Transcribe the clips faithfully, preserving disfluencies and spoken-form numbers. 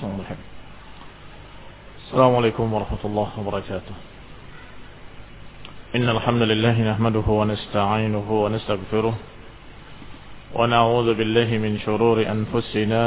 السلام عليكم ورحمة الله وبركاته. إن الحمد لله نحمده ونستعينه ونستغفره ونعوذ بالله من شرور أنفسنا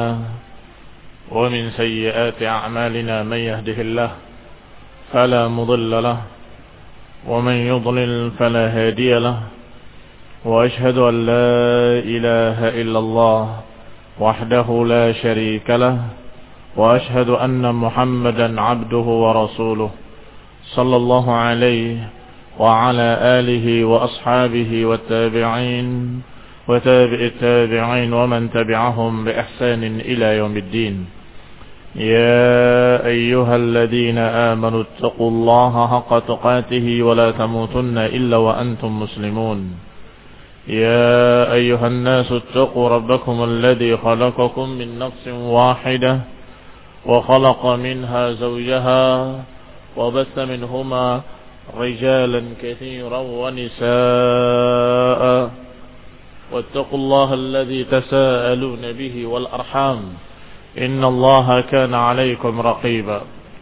ومن سيئات أعمالنا. من يهده الله فلا مضل له ومن يضلل فلا هادي له، وأشهد أن لا إله إلا الله وحده لا شريك له، وأشهد أن محمدا عبده ورسوله صلى الله عليه وعلى آله وأصحابه والتابعين وتابع التابعين ومن تبعهم بإحسان إلى يوم الدين. يا أيها الذين آمنوا اتقوا الله حق تقاته ولا تموتن إلا وأنتم مسلمون. يا أيها الناس اتقوا ربكم الذي خلقكم من نفس واحدة وخلق منها زوجها وبث منهما رجالا كثيرا ونساء، واتقوا الله الذي تساءلون به والأرحام إن الله كان عليكم رقيبا.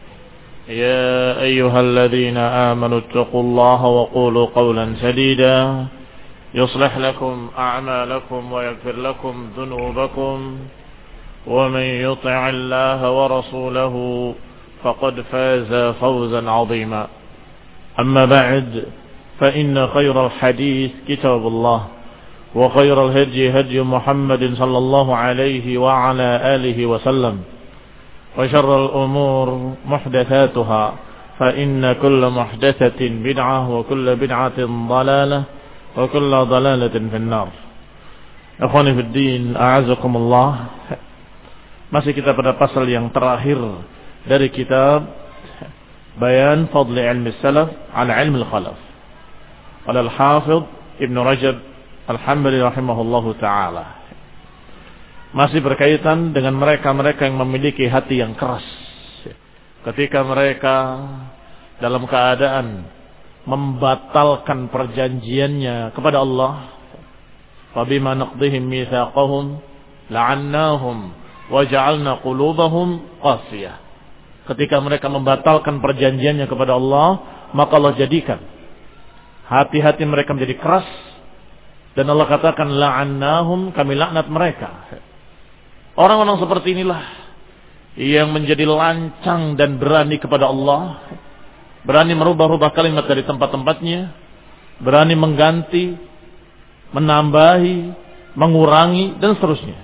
يا أيها الذين آمنوا اتقوا الله وقولوا قولا سديدا يصلح لكم أعمالكم ويغفر لكم ذنوبكم، ومن يطع الله ورسوله فقد فاز فوزا عظيما. أما بعد، فإن خير الحديث كتاب الله، وخير الهدي هدي محمد صلى الله عليه وعلى آله وسلم، وشر الأمور محدثاتها، فإن كل محدثة بدعة وكل بدعة ضلالة وكل ضلالة في النار. Akhwani fi din, a'azakumullah. Masih kita pada pasal yang terakhir dari kitab Bayan Fadli Ilmi Salaf ala Ilmi Al-Khalaf oleh Al-Hafidh Ibn Rajab Al-Hambali rahimahullahu ta'ala. Masih berkaitan dengan mereka-mereka yang memiliki hati yang keras. Ketika mereka dalam keadaan membatalkan perjanjiannya kepada Allah, fabima naqdihim mitsaqahum la'annahum wa ja'alna qulubahum qasiyah. Ketika mereka membatalkan perjanjiannya kepada Allah, maka Allah jadikan hati-hati mereka menjadi keras, dan Allah katakan la'annahum, kami laknat mereka. Orang-orang seperti inilah yang menjadi lancang dan berani kepada Allah, berani merubah-rubah kalimat dari tempat-tempatnya, berani mengganti, menambahi, mengurangi, dan seterusnya.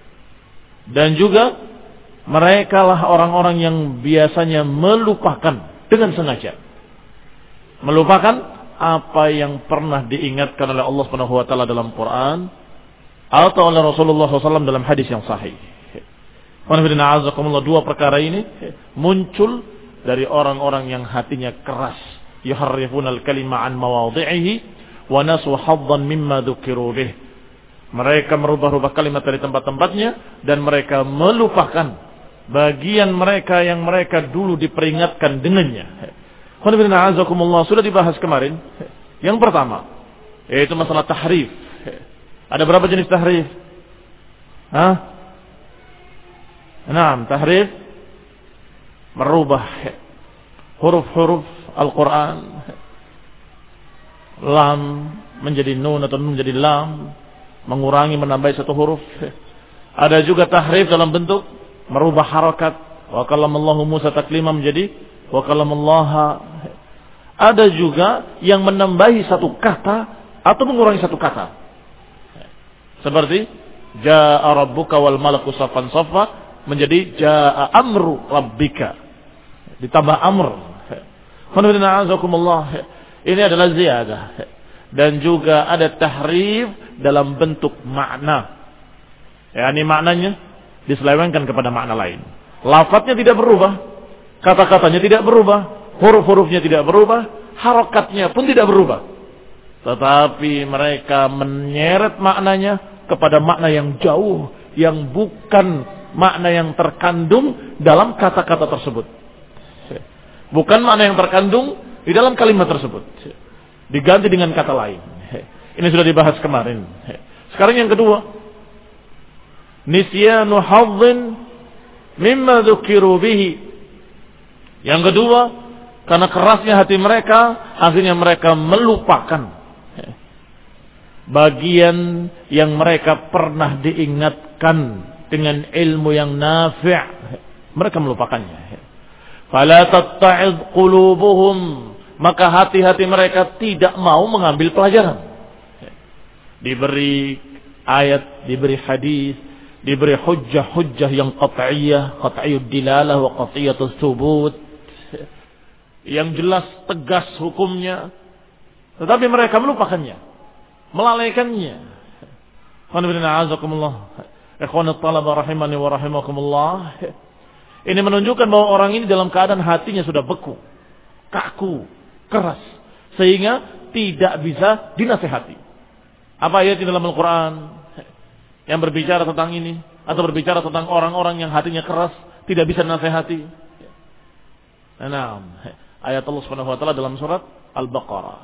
Dan juga mereka lah orang-orang yang biasanya melupakan dengan sengaja, melupakan apa yang pernah diingatkan oleh Allah Subhanahu wa taala dalam Quran atau oleh Rasulullah shallallahu alaihi wasallam dalam hadis yang sahih. Dua perkara ini muncul dari orang-orang yang hatinya keras, yuharrifuna al-kalima an mawadhi'ihi wa nasu haddan mimma dzukiru bih. Mereka merubah-rubah kalimat dari tempat-tempatnya dan mereka melupakan bagian mereka yang mereka dulu diperingatkan dengannya. Sudah dibahas kemarin. Yang pertama, yaitu masalah tahrif. Ada berapa jenis tahrif? Hah? Naam, tahrif merubah huruf-huruf Al-Quran, lam menjadi nun atau nun menjadi lam, mengurangi, menambahi satu huruf. Ada juga tahrif dalam bentuk merubah harakat, wa kallamallahu Musa taklima menjadi wa kallamallaha. Ada juga yang menambahi satu kata atau mengurangi satu kata, seperti jaa rabbuka wal malaku saffan saffa menjadi jaa amru rabbika, ditambah amr. Ini adalah ziyadah. Dan juga ada tahrif dalam bentuk makna, yakni maknanya diselewengkan kepada makna lain. Lafadznya tidak berubah, kata-katanya tidak berubah, huruf-hurufnya tidak berubah, harakatnya pun tidak berubah, tetapi mereka menyeret maknanya kepada makna yang jauh, yang bukan makna yang terkandung dalam kata-kata tersebut, bukan makna yang terkandung di dalam kalimat tersebut, diganti dengan kata lain. Ini sudah dibahas kemarin. Sekarang yang kedua, nisyanu hadzin mimma dzukiru bihi. Yang kedua, karena kerasnya hati mereka, akhirnya mereka melupakan bagian yang mereka pernah diingatkan dengan ilmu yang nafi'. Mereka melupakannya. Fala tatta'id qulubuhum, maka hati-hati mereka tidak mau mengambil pelajaran. Diberi ayat, diberi hadis, diberi hujjah-hujjah yang qat'iyah, qat'iyud dilalah wa qat'iyatus thubut, yang jelas tegas hukumnya, tetapi mereka melupakannya, melalaikannya. Ikhwanat talaba rahimani wa rahimakumullah. Ini menunjukkan bahwa orang ini dalam keadaan hatinya sudah beku, kaku, keras, sehingga tidak bisa dinasihati. Apa ayat di dalam Al-Quran yang berbicara tentang ini, atau berbicara tentang orang-orang yang hatinya keras, tidak bisa dinasihati? Nah, ayat Allah Subhanahu wa taala dalam surat Al-Baqarah.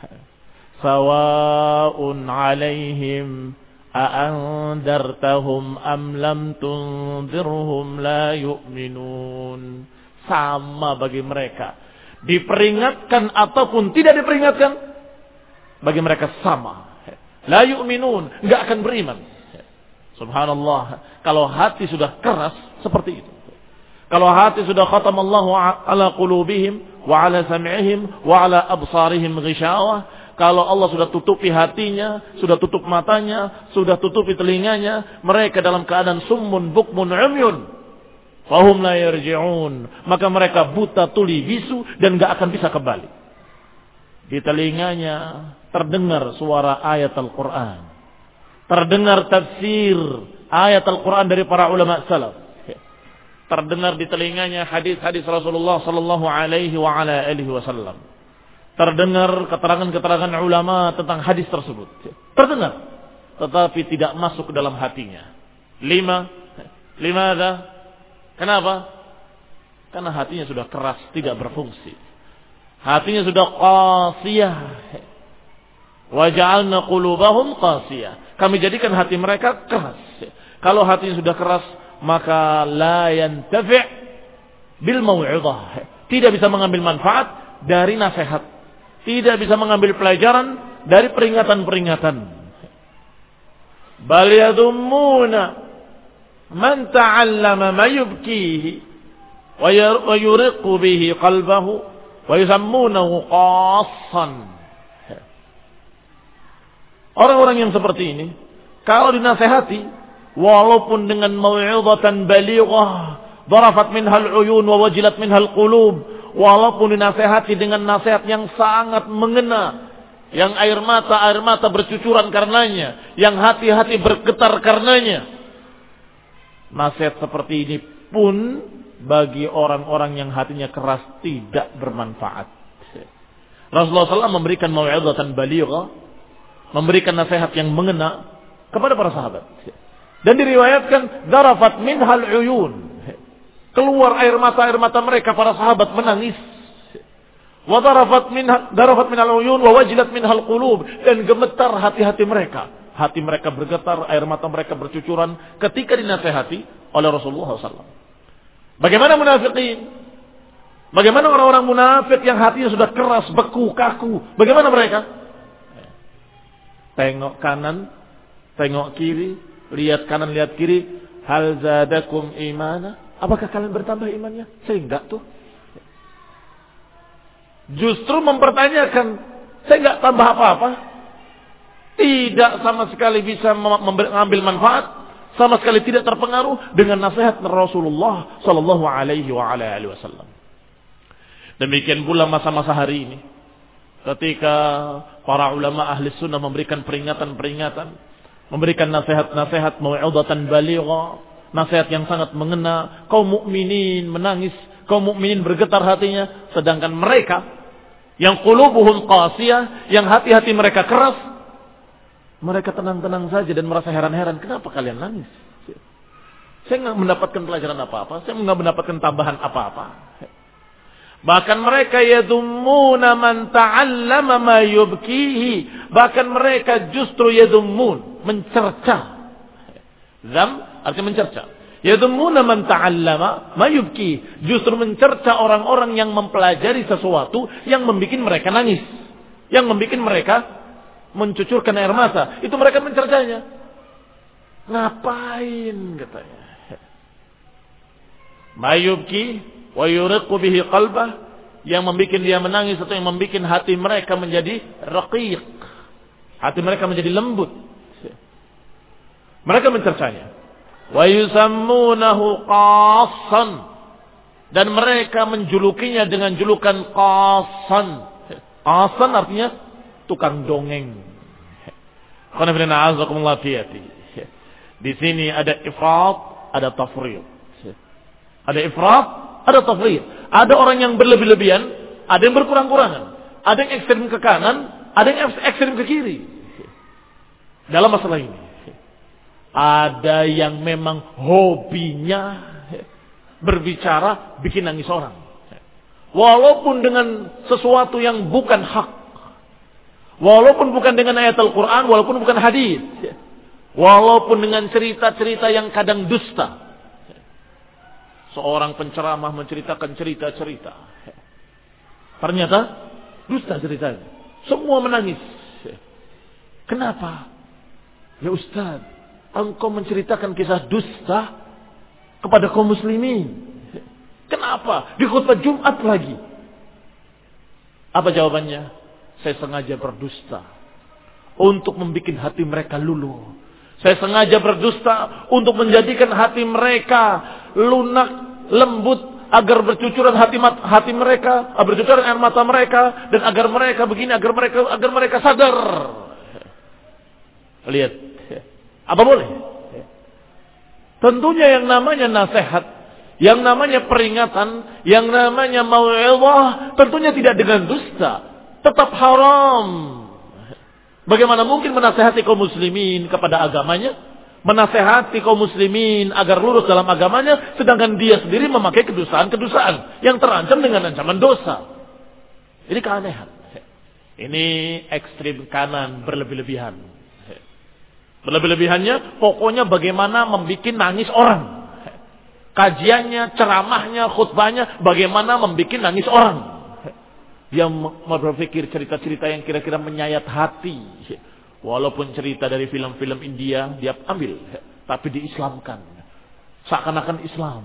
Sawa'un 'alaihim a'andartahum am lam tunzirhum la yu'minun. Sama bagi mereka, diperingatkan ataupun tidak diperingatkan, bagi mereka sama. La yu'minun, enggak akan beriman. Subhanallah, kalau hati sudah keras seperti itu. Kalau hati sudah khatamallahu ala qulubihim wa ala sam'ihim wa ala absarihim ghishawah, kalau Allah sudah tutupi hatinya, sudah tutup matanya, sudah tutupi telinganya, mereka dalam keadaan summun bukmun umyun, fahum la yarji'un, maka mereka buta tuli bisu dan enggak akan bisa kembali. Di telinganya terdengar suara ayat Al-Quran, terdengar tafsir ayat Al-Quran dari para ulama salaf, terdengar di telinganya hadis-hadis Rasulullah sallallahu alaihi wa ala alihi wasallam, terdengar keterangan-keterangan ulama tentang hadis tersebut, terdengar, tetapi tidak masuk ke dalam hatinya. Lima, lima ada. Kenapa? Karena hatinya sudah keras, tidak berfungsi. Hatinya sudah qasiyah. Wa ja'alna qulubahum qasiyah. Kami jadikan hati mereka keras. Kalau hatinya sudah keras, maka la yantafi' bil mau'izah. Tidak bisa mengambil manfaat dari nasihat. Tidak bisa mengambil pelajaran dari peringatan-peringatan. Bal yadummuna man ta'allama ma yubkihi wa yuriqu bihi qalbahu wa yusammunahu qassan. Orang-orang yang seperti ini, kalau dinasihati, walaupun dengan mau'izatan balighah, darafat minhal uyun wa wajilat minhal qulub, walaupun dinasihati dengan nasihat yang sangat mengena, yang air mata air mata bercucuran karenanya, yang hati-hati bergetar karenanya, nasihat seperti ini pun bagi orang-orang yang hatinya keras tidak bermanfaat. Rasulullah sallallahu alaihi wasallam memberikan mau'izatan balighah, memberikan nasihat yang mengena kepada para sahabat. Dan diriwayatkan darafat minhal uyun, keluar air mata air mata mereka para sahabat menangis. Wa darafat minha darafat minal uyun wa wajilat minhal qulub, dan gemetar hati-hati mereka. Hati mereka bergetar, air mata mereka bercucuran ketika dinasihati oleh Rasulullah sallallahu alaihi wasallam. Bagaimana munafikin? Bagaimana orang-orang munafik yang hatinya sudah keras, beku, kaku? Bagaimana mereka? Tengok kanan, tengok kiri, lihat kanan, lihat kiri. Hal zadakum imana? Apakah kalian bertambah imannya? Saya enggak tuh. Justru mempertanyakan, saya enggak tambah apa-apa. Tidak sama sekali bisa mengambil manfaat, sama sekali tidak terpengaruh dengan nasihat Rasulullah sallallahu alaihi wa ala alihi wasallam. Demikian pula masa-masa hari ini, ketika para ulama ahli sunnah memberikan peringatan-peringatan, memberikan nasihat-nasihat mau'izatan balighah, nasihat yang sangat mengena, kaum mukminin menangis, kaum mukminin bergetar hatinya, sedangkan mereka yang qulubuhum qasiyah, yang hati-hati mereka keras, mereka tenang-tenang saja dan merasa heran-heran, kenapa kalian nangis? Saya enggak mendapatkan pelajaran apa-apa, saya enggak mendapatkan tambahan apa-apa. Bahkan mereka yadummuna man ta'allama ma yubkihi, bahkan mereka justru yadummun, mencerca. Zam artinya mencerca. Yadhummuna man ta'allama ma yubki. Justru mencerca orang-orang yang mempelajari sesuatu yang membuat mereka nangis, yang membuat mereka mencucurkan air mata. Itu mereka mencercanya. Ngapain katanya? Ma yubki wa yuriqu bihi qalbah, yang membuat dia menangis atau yang membuat hati mereka menjadi raqiq. Hati mereka menjadi lembut. Mereka mencercanya. Wa yusammunahu qassan, dan mereka menjulukinya dengan julukan qassan. Qassan artinya tukang dongeng. Di sini ada ifrat, ada tafrid. Ada ifrat, ada tafrid. Ada orang yang berlebih-lebihan, ada yang berkurang-kurangan. Ada yang ekstrem ke kanan, ada yang ekstrem ke kiri. Dalam masalah ini. Ada yang memang hobinya berbicara bikin nangis orang. Walaupun dengan sesuatu yang bukan hak. Walaupun bukan dengan ayat Al-Quran, walaupun bukan hadis. Walaupun dengan cerita-cerita yang kadang dusta. Seorang penceramah menceritakan cerita-cerita. Ternyata dusta ceritanya. Semua menangis. Kenapa? Ya Ustaz, engkau menceritakan kisah dusta kepada kaum muslimin. Kenapa? Di khutbah Jumat lagi. Apa jawabannya? Saya sengaja berdusta untuk membuat hati mereka luluh. Saya sengaja berdusta untuk menjadikan hati mereka lunak, lembut, agar bercucuran hati hati mereka, bercucuran air mata mereka, dan agar mereka begini, agar mereka agar mereka sadar. Lihat. Apa boleh? Tentunya yang namanya nasihat, yang namanya peringatan, yang namanya mau'izah, tentunya tidak dengan dusta. Tetap haram. Bagaimana mungkin menasihati kaum muslimin kepada agamanya, menasihati kaum muslimin agar lurus dalam agamanya, sedangkan dia sendiri memakai kedustaan-kedustaan yang terancam dengan ancaman dosa. Ini keanehan. Ini ekstrim kanan berlebih-lebihan. Berlebih-lebihannya pokoknya bagaimana membuat nangis orang. Kajiannya, ceramahnya, khutbahnya bagaimana membuat nangis orang. Dia berpikir cerita-cerita yang kira-kira menyayat hati. Walaupun cerita dari film-film India dia ambil, tapi diislamkan. Seakan-akan Islam.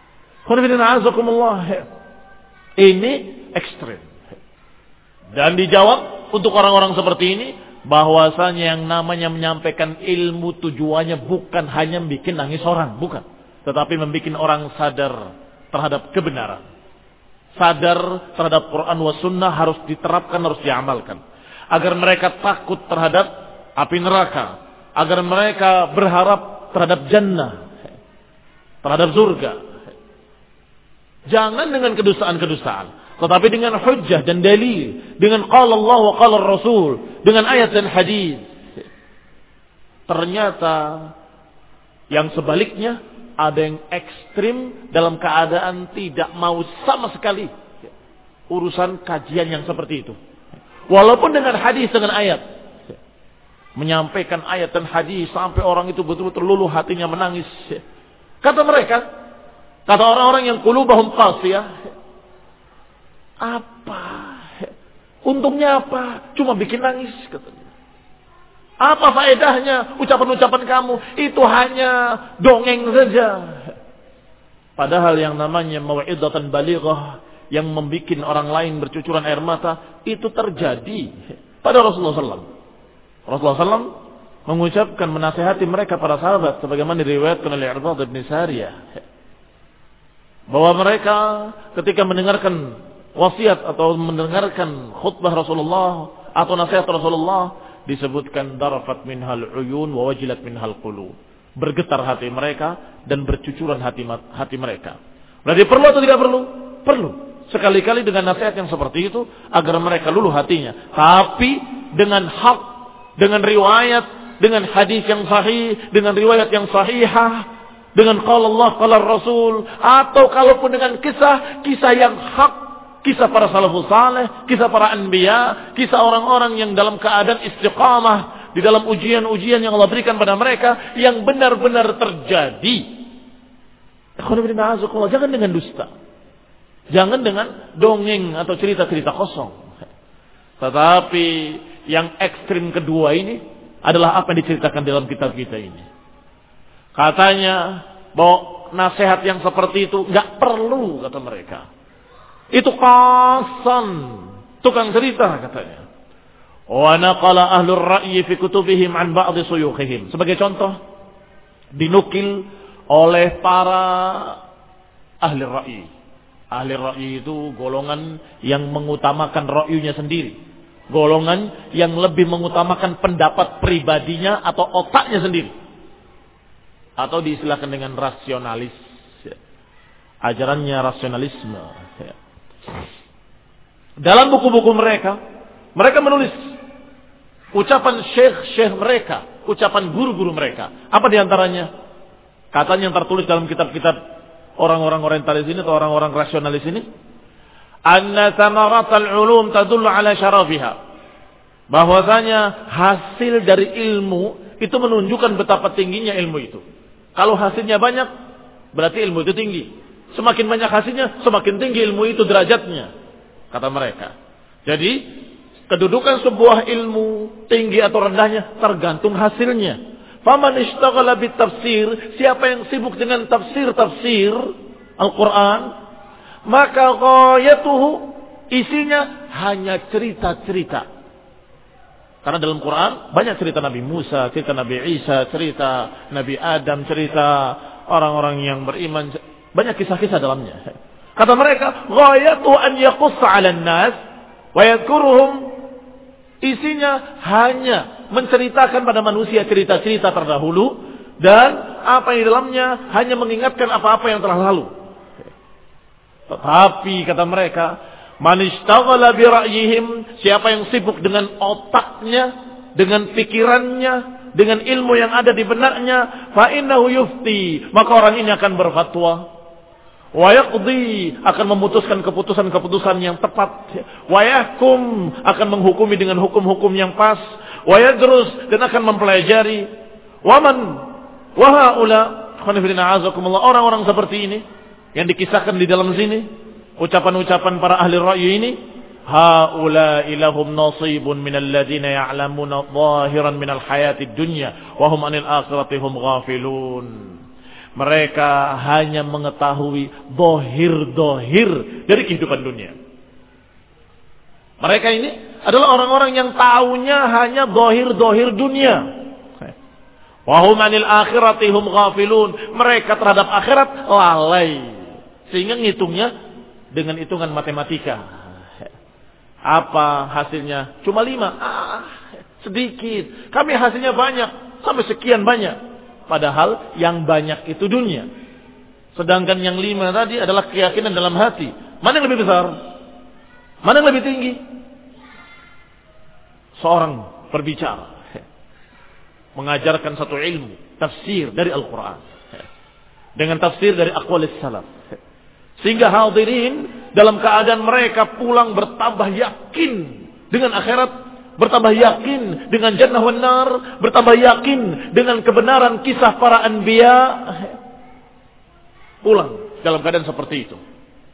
Ini ekstrim. Dan dijawab untuk orang-orang seperti ini, bahwasanya yang namanya menyampaikan ilmu tujuannya bukan hanya bikin nangis orang, bukan, tetapi membuat orang sadar terhadap kebenaran, sadar terhadap Quran wa sunnah harus diterapkan, harus diamalkan, agar mereka takut terhadap api neraka, agar mereka berharap terhadap jannah, terhadap surga. Jangan dengan kedustaan-kedustaan, tetapi dengan hujjah dan dalil, dengan qala Allah wa qala Rasul, dengan ayat dan hadis. Ternyata yang sebaliknya ada yang ekstrim dalam keadaan tidak mau sama sekali urusan kajian yang seperti itu. Walaupun dengan hadis, dengan ayat, menyampaikan ayat dan hadis sampai orang itu betul-betul luluh hatinya menangis. Kata mereka, kata orang-orang yang qulubahum qasiyah, apa? Untungnya apa? Cuma bikin nangis katanya. Apa faedahnya ucapan-ucapan kamu? Itu hanya dongeng saja. Padahal yang namanya mau'izatan balighah yang membuat orang lain bercucuran air mata, itu terjadi pada Rasulullah sallallahu alaihi wasallam. Rasulullah sallallahu alaihi wasallam mengucapkan, menasihati mereka para sahabat sebagaimana diriwayatkan oleh Irbad bin Sariyah, bahwa mereka ketika mendengarkan wasiat atau mendengarkan khutbah Rasulullah atau nasihat Rasulullah, disebutkan darafat minhal uyun wa wajilat minhal qulub, bergetar hati mereka dan bercucuran hati hati mereka. Berarti perlu atau tidak perlu? Perlu. Sekali-kali dengan nasihat yang seperti itu agar mereka luluh hatinya, tapi dengan hak, dengan riwayat, dengan hadis yang sahih, dengan riwayat yang sahihah, dengan qala Allah qala Rasul, atau kalaupun dengan kisah kisah yang hak, kisah para salafus saleh, kisah para anbiya, kisah orang-orang yang dalam keadaan istiqamah di dalam ujian-ujian yang Allah berikan pada mereka, yang benar-benar terjadi. Jangan dengan dusta. Jangan dengan dongeng atau cerita-cerita kosong. Tetapi yang ekstrim kedua ini adalah apa yang diceritakan dalam kitab kita ini. Katanya bahwa nasihat yang seperti itu nggak perlu, kata mereka. Itu qasan, tukang cerita katanya. Wa naqala ahlur ra'yi fi kutubihim an ba'd suyukhihim. Sebagai contoh, dinukil oleh para ahli ra'yi. Ahli ra'yi itu golongan yang mengutamakan ra'yunya sendiri. Golongan yang lebih mengutamakan pendapat pribadinya atau otaknya sendiri. Atau diistilahkan dengan rasionalis. Ajarannya rasionalisme. Dalam buku-buku mereka, mereka menulis ucapan syekh-syekh mereka, ucapan guru-guru mereka. Apa diantaranya? Katanya yang tertulis dalam kitab-kitab orang-orang orientalis ini atau orang-orang rasionalis ini, anna samaratal ulum tadullu ala syarafiha. Bahwasanya hasil dari ilmu itu menunjukkan betapa tingginya ilmu itu. Kalau hasilnya banyak, berarti ilmu itu tinggi. Semakin banyak hasilnya, semakin tinggi ilmu itu derajatnya, kata mereka. Jadi, kedudukan sebuah ilmu tinggi atau rendahnya tergantung hasilnya. Faman ishtaghala bitafsir, siapa yang sibuk dengan tafsir-tafsir Al-Quran, maka ghayatuhu, isinya hanya cerita-cerita. Karena dalam Quran banyak cerita Nabi Musa, cerita Nabi Isa, cerita Nabi Adam, cerita orang-orang yang beriman, banyak kisah-kisah dalamnya. Kata mereka, ghayatuhu an yaqussa 'alan nas wa yadhkuruhum, isinya hanya menceritakan pada manusia cerita-cerita terdahulu, dan apa yang di dalamnya hanya mengingatkan apa-apa yang telah lalu. Tetapi kata mereka, man ishtaghala bi ra'yihim, siapa yang sibuk dengan otaknya, dengan pikirannya, dengan ilmu yang ada di benaknya, fa innahu yufti, maka orang ini akan berfatwa. Wa yaqdi, akan memutuskan keputusan-keputusan yang tepat. Wa yahkum, akan menghukumi dengan hukum-hukum yang pas. Wa yadrus, dan akan mempelajari. Wa man wa haula, orang-orang seperti ini yang dikisahkan di dalam sini, ucapan-ucapan para ahli ra'yi ini, haula ilahum nasibun minal ladina ya'lamuna zahiran minal hayatid dunya wa hum anil akhirati hum ghafilun. Mereka hanya mengetahui dohir-dohir dari kehidupan dunia. Mereka ini adalah orang-orang yang taunya hanya dohir-dohir dunia. Wa hum anil akhirati hum ghafilun. Mereka terhadap akhirat lalai, sehingga ngitungnya dengan hitungan matematika. Apa hasilnya? Cuma lima. Ah, sedikit. Kami hasilnya banyak. Sampai sekian banyak. Padahal yang banyak itu dunia. Sedangkan yang lima tadi adalah keyakinan dalam hati. Mana yang lebih besar? Mana yang lebih tinggi? Seorang berbicara, mengajarkan satu ilmu, tafsir dari Al-Quran, dengan tafsir dari aqwalis salaf. Sehingga hadirin dalam keadaan mereka pulang bertambah yakin dengan akhirat, bertambah yakin dengan jannah wan nar, bertambah yakin dengan kebenaran kisah para anbiya. Pulang dalam keadaan seperti itu.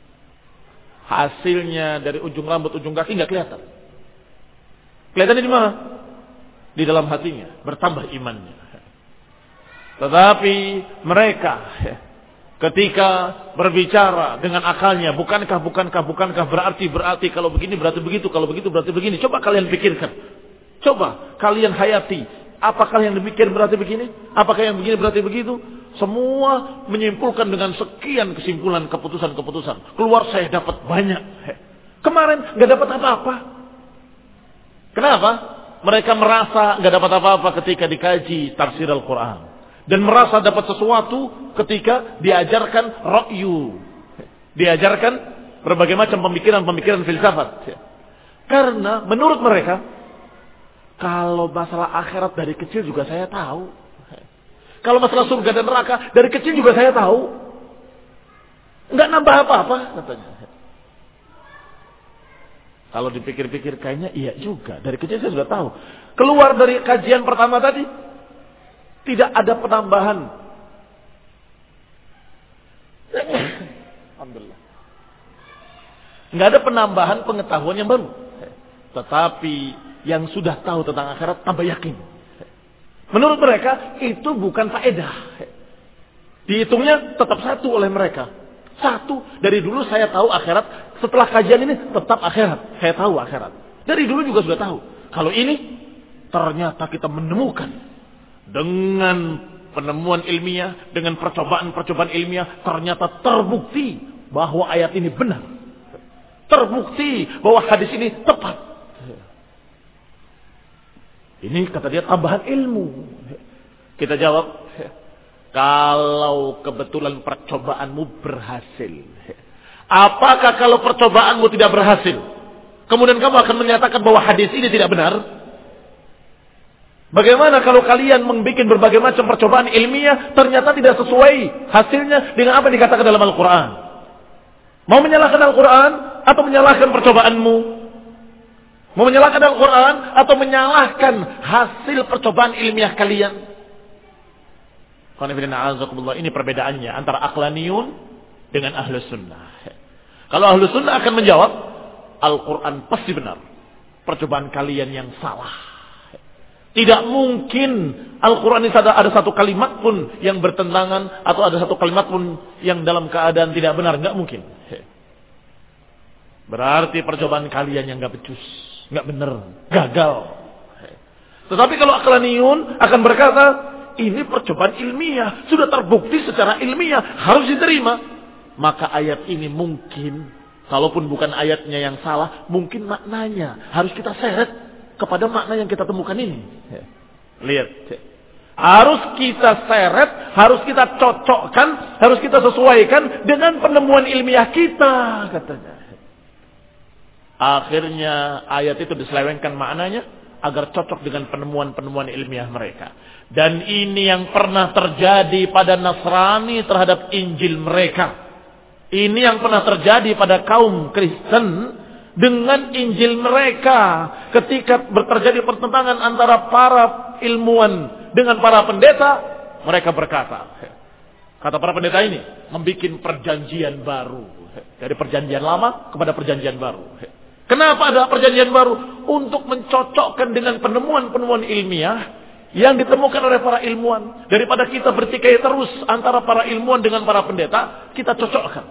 Hasilnya dari ujung rambut ujung kaki nggak kelihatan. Kelihatannya di mana? Di dalam hatinya, bertambah imannya. Tetapi mereka ketika berbicara dengan akalnya, bukankah, bukankah, bukankah, berarti, berarti, kalau begini, berarti begitu, kalau begitu, berarti begini. Coba kalian pikirkan. Coba kalian hayati. Apakah yang demikian berarti begini? Apakah yang begini berarti begitu? Semua menyimpulkan dengan sekian kesimpulan, keputusan-keputusan. Keluar saya dapat banyak. Kemarin gak dapat apa-apa. Kenapa? Mereka merasa gak dapat apa-apa ketika dikaji tafsir Al-Quran. Dan merasa dapat sesuatu ketika diajarkan ra'yu. Diajarkan berbagai macam pemikiran-pemikiran filsafat. Karena menurut mereka, kalau masalah akhirat dari kecil juga saya tahu. Kalau masalah surga dan neraka dari kecil juga saya tahu. Enggak nambah apa-apa katanya. Kalau dipikir-pikir kayaknya iya juga. Dari kecil saya sudah tahu. Keluar dari kajian pertama tadi, tidak ada penambahan Alhamdulillah. Nggak ada penambahan pengetahuan yang baru. Tetapi yang sudah tahu tentang akhirat tambah yakin. Menurut mereka itu bukan faedah. Dihitungnya tetap satu oleh mereka. Satu, dari dulu saya tahu akhirat. Setelah kajian ini tetap akhirat. Saya tahu akhirat. Dari dulu juga sudah tahu. Kalau ini ternyata kita menemukan dengan penemuan ilmiah, dengan percobaan-percobaan ilmiah, ternyata terbukti bahwa ayat ini benar. Terbukti bahwa hadis ini tepat. Ini kata dia tambahan ilmu. Kita jawab, kalau kebetulan percobaanmu berhasil. Apakah kalau percobaanmu tidak berhasil, kemudian kamu akan menyatakan bahwa hadis ini tidak benar? Bagaimana kalau kalian membuat berbagai macam percobaan ilmiah, ternyata tidak sesuai hasilnya dengan apa yang dikatakan dalam Al-Quran? Mau menyalahkan Al-Quran atau menyalahkan percobaanmu? Mau menyalahkan Al-Quran atau menyalahkan hasil percobaan ilmiah kalian? Ini perbedaannya antara aqlaniyun dengan ahlus sunnah. Kalau ahlus sunnah akan menjawab, Al-Quran pasti benar, percobaan kalian yang salah. Tidak mungkin Al-Quran ini ada, ada satu kalimat pun yang bertentangan, atau ada satu kalimat pun yang dalam keadaan tidak benar. Nggak mungkin. Berarti percobaan kalian yang nggak becus, nggak benar, gagal. Tetapi kalau aqlaniyun akan berkata, ini percobaan ilmiah, sudah terbukti secara ilmiah, harus diterima. Maka ayat ini mungkin, kalaupun bukan ayatnya yang salah, mungkin maknanya harus kita seret kepada makna yang kita temukan ini. Lihat, harus kita seret, harus kita cocokkan, harus kita sesuaikan dengan penemuan ilmiah kita, katanya. Akhirnya ayat itu diselewengkan maknanya agar cocok dengan penemuan-penemuan ilmiah mereka. Dan ini yang pernah terjadi pada Nasrani terhadap Injil mereka. Ini yang pernah terjadi pada kaum Kristen dengan Injil mereka. Ketika terjadi pertentangan antara para ilmuwan dengan para pendeta, mereka berkata, kata para pendeta ini, membuat perjanjian baru. Dari perjanjian lama kepada perjanjian baru. Kenapa ada perjanjian baru? Untuk mencocokkan dengan penemuan-penemuan ilmiah yang ditemukan oleh para ilmuwan. Daripada kita bertikai terus antara para ilmuwan dengan para pendeta, kita cocokkan.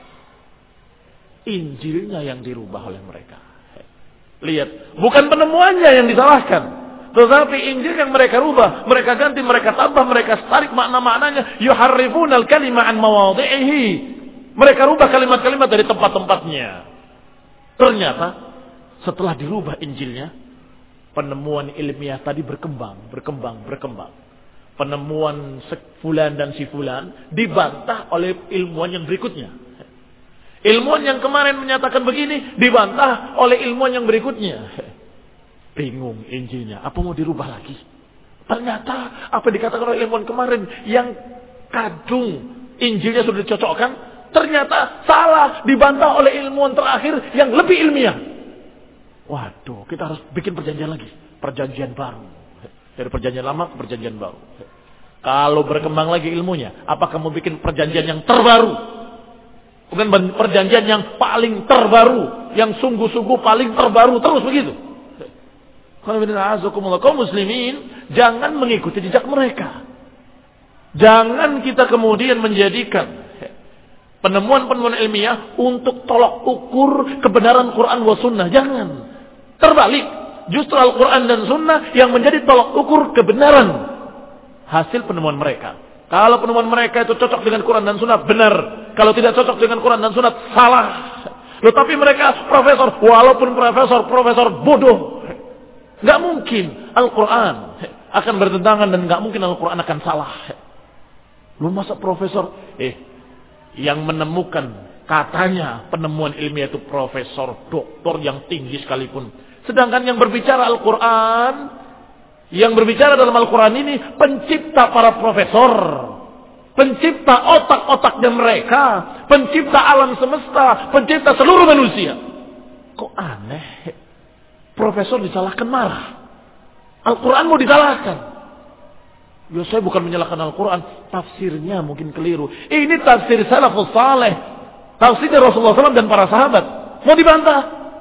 Injilnya yang dirubah oleh mereka. Lihat, bukan penemuannya yang disalahkan, tetapi Injil yang mereka rubah, mereka ganti, mereka tambah, mereka tarik makna-maknanya. Yuharrifunal kalima an mawadhi'ihi. Mereka rubah kalimat-kalimat dari tempat-tempatnya. Ternyata setelah dirubah Injilnya, penemuan ilmiah tadi berkembang, berkembang, berkembang. Penemuan fulan dan si fulan dibantah oleh ilmuwan yang berikutnya. Ilmuwan yang kemarin menyatakan begini dibantah oleh ilmuwan yang berikutnya. Bingung Injilnya, apa mau dirubah lagi? Ternyata apa dikatakan oleh ilmuwan kemarin yang kadung Injilnya sudah dicocokkan, ternyata salah, dibantah oleh ilmuwan terakhir yang lebih ilmiah. Waduh, kita harus bikin perjanjian lagi. Perjanjian baru. Dari perjanjian lama ke perjanjian baru. Kalau berkembang lagi ilmunya, apakah mau bikin perjanjian yang terbaru? Bukan perjanjian yang paling terbaru. Yang sungguh-sungguh paling terbaru. Terus begitu. Kaum muslimin, jangan mengikuti jejak mereka. Jangan kita kemudian menjadikan penemuan-penemuan ilmiah untuk tolak ukur kebenaran Quran wa sunnah. Jangan. Terbalik. Justru Al-Quran dan sunnah yang menjadi tolak ukur kebenaran hasil penemuan mereka. Kalau penemuan mereka itu cocok dengan Quran dan sunnah, benar. Kalau tidak cocok dengan Quran dan sunnah, salah. Tetapi mereka profesor, walaupun profesor, profesor bodoh. Gak mungkin Al-Quran akan bertentangan dan gak mungkin Al-Quran akan salah. Lu masa profesor, eh, yang menemukan katanya penemuan ilmiah itu profesor, doktor yang tinggi sekalipun. Sedangkan yang berbicara Al-Quran, yang berbicara dalam Al-Quran ini pencipta para profesor, pencipta otak-otaknya mereka, pencipta alam semesta, pencipta seluruh manusia. Kok aneh? Profesor disalahkan marah. Al-Quran mau disalahkan. Ya saya bukan menyalahkan Al-Quran, tafsirnya mungkin keliru. Ini tafsir salafus saleh. tafsir Rasulullah shallallahu alaihi wasallam dan para sahabat. Mau dibantah?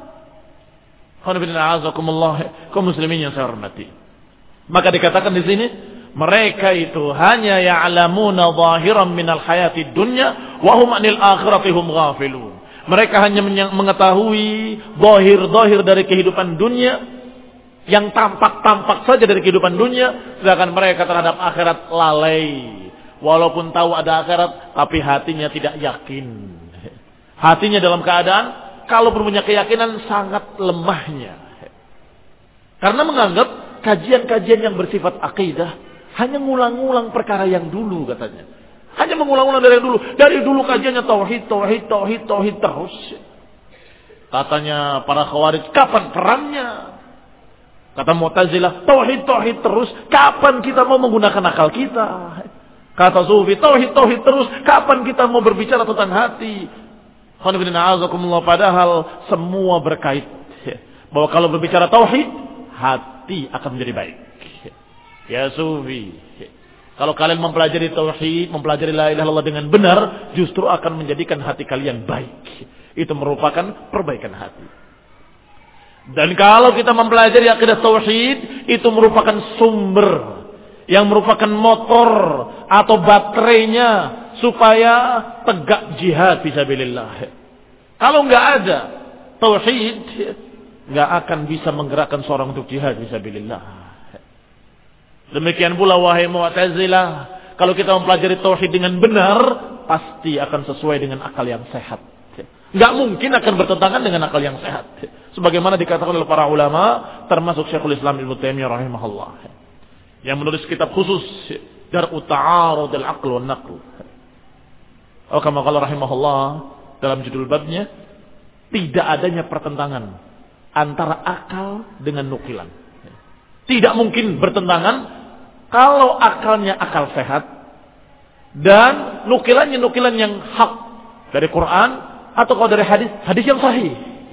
Kaum muslimin yang saya hormati. Maka dikatakan di sini, mereka itu hanya ya'lamuna zahiran minal hayati dunya wa hum 'anil akhirati hum ghafilun. Mereka hanya mengetahui zahir-zahir dari kehidupan dunia, yang tampak-tampak saja dari kehidupan dunia, sedangkan mereka terhadap akhirat lalai. Walaupun tahu ada akhirat, tapi hatinya tidak yakin. Hatinya dalam keadaan, kalau punya keyakinan sangat lemahnya. Karena menganggap kajian-kajian yang bersifat akidah hanya ngulang-ngulang perkara yang dulu katanya. Hanya mengulang-ulang dari dulu. Dari dulu kajiannya tauhid, tauhid, tauhid, tauhid terus. Katanya para khawarij, kapan perangnya? Kata Mu'tazilah, tauhid, tauhid terus. Kapan kita mau menggunakan akal kita? Kata Sufi, tauhid, tauhid terus. Kapan kita mau berbicara tentang hati? Padahal semua berkait. Bahwa kalau berbicara tauhid, hati akan menjadi baik. Ya Sufi, kalau kalian mempelajari tauhid, mempelajari la ilaha illallah dengan benar, justru akan menjadikan hati kalian baik. Itu merupakan perbaikan hati. Dan kalau kita mempelajari akidah tauhid, itu merupakan sumber, yang merupakan motor atau baterainya supaya tegak jihad fisabilillah. Kalau nggak ada tauhid, nggak akan bisa menggerakkan seorang untuk jihad fisabilillah. Demikian pula wahai Mu'tazilah, kalau kita mempelajari tauhid dengan benar, pasti akan sesuai dengan akal yang sehat. Enggak mungkin akan bertentangan dengan akal yang sehat. Sebagaimana dikatakan oleh para ulama, termasuk Syekhul Islam Ibnu Taimiyah rahimahullah, yang menulis kitab khusus Dar'u Ta'arud al-Aql wan Naql. Oh, kama qala rahimahullah dalam judul babnya, tidak adanya pertentangan antara akal dengan nukilan. Tidak mungkin bertentangan kalau akalnya akal sehat dan nukilannya nukilan yang hak dari Quran atau kalau dari hadis hadis yang sahih,